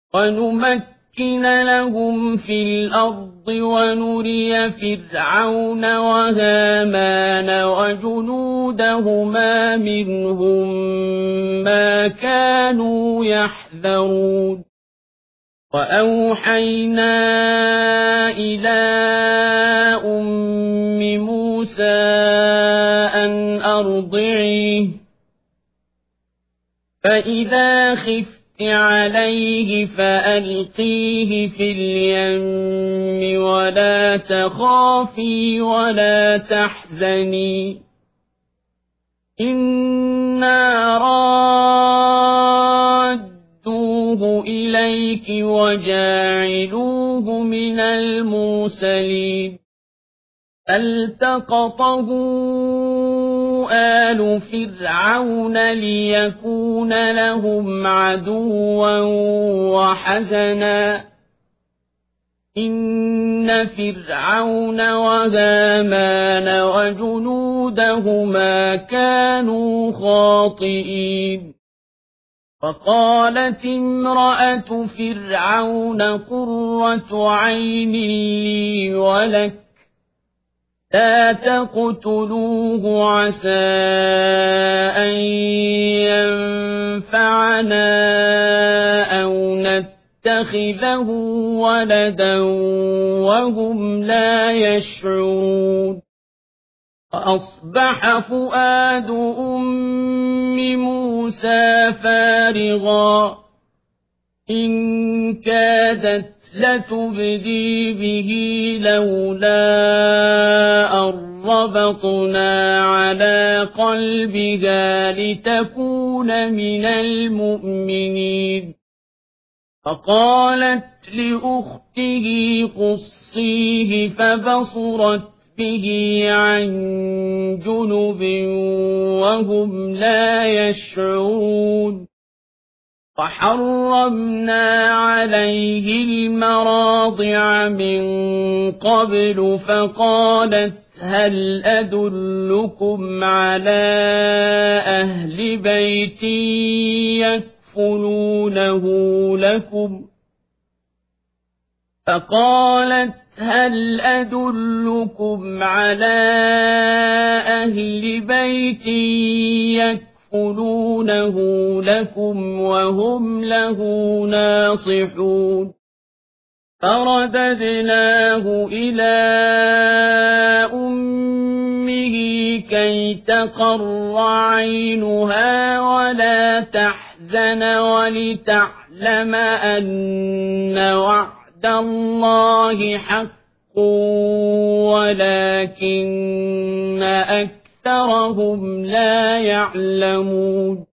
ونمكن لهم في الأرض ونري فرعون وهامان وجنودهما منهم ما كانوا يحذرون وأوحينا إلى أم موسى أن أرضعيه فإذا خفت عليه فألقيه في اليم ولا تخافي ولا تحزني إنا رادوه إليك وجاعلوه من المرسلين فالتقطه آل فرعون ليكون لهم عدوا وحزنا إن فرعون وهامان وجنودهما كانوا خاطئين وقالت امرأة فرعون قرة عين لي ولك لا تقتلوه عسى أن ينفعنا أو نتخذه ولدا وهم لا يشعرون فأصبح فؤاد أم موسى فارغا إن كادت لتبدي به لولا أن ربطنا على قلبها لتكون من المؤمنين فقالت لأخته قصيه فبصرت به عن جنب وهم لا يشعرون وحرمنا عليه المراضع من قبل فقالت هل أدلكم على أهل بيت يكفلونه لكم فقالت هل أدلكم على أهل بيت يكفلونه لكم وهم له ناصحون فرددناه إلى أمه كي تقر عينها ولا تحزن ولتعلم أن وعد الله حق ولكن أكثرهم لا يعلمون